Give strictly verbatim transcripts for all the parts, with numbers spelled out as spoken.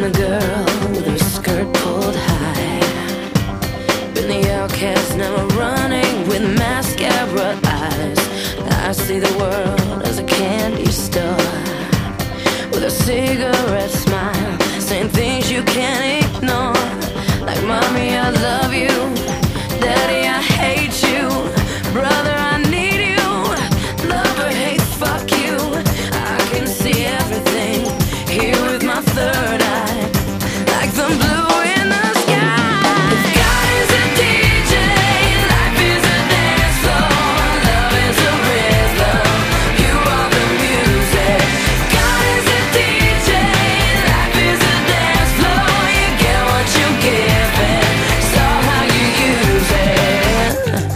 the girl with her skirt pulled high. Been the outcast, never running with mascara eyes. I see the world as a candy store, with a cigarette smile, saying things you can't ignore. Like, mommy, I love you. Daddy, I hate you. Brother, I need you. Lover, hate, fuck you. I can see everything here with my third eye, like the blue in the sky. If God is a D J, life is a dance floor, love is a rhythm, you are the music. God is a D J, life is a dance floor, you get what you give and so how you use it.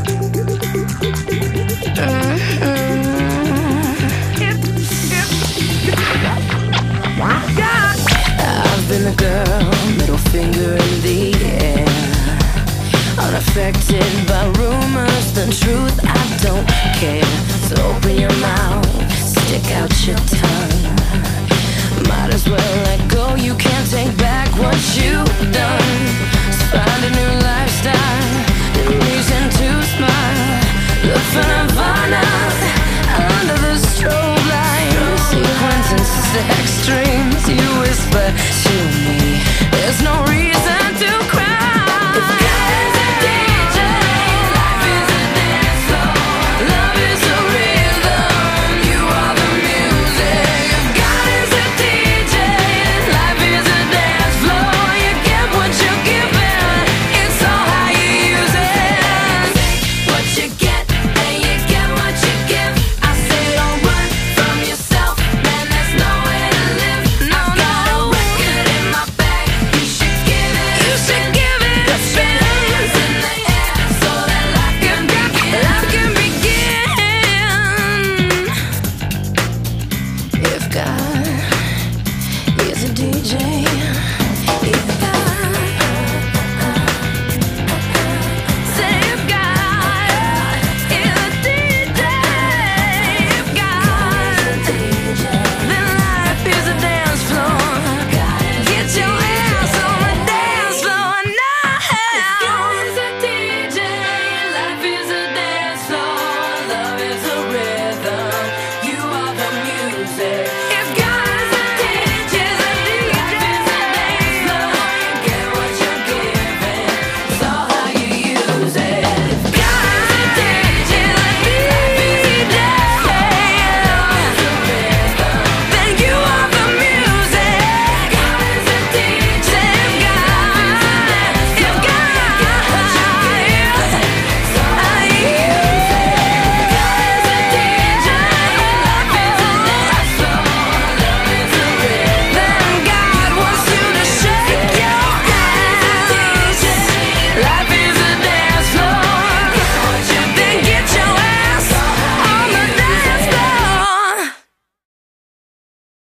Mm-hmm. I've been the girl, middle finger in the air, unaffected by rumors, the truth, I don't care. So open your mouth, stick out your tongue. Might as well let go, you can't take back what you've done. So find a new lifestyle, new reason to smile. Look for Nirvana under the strobe light. Sequence and sex dreams, you whisper to me, there's no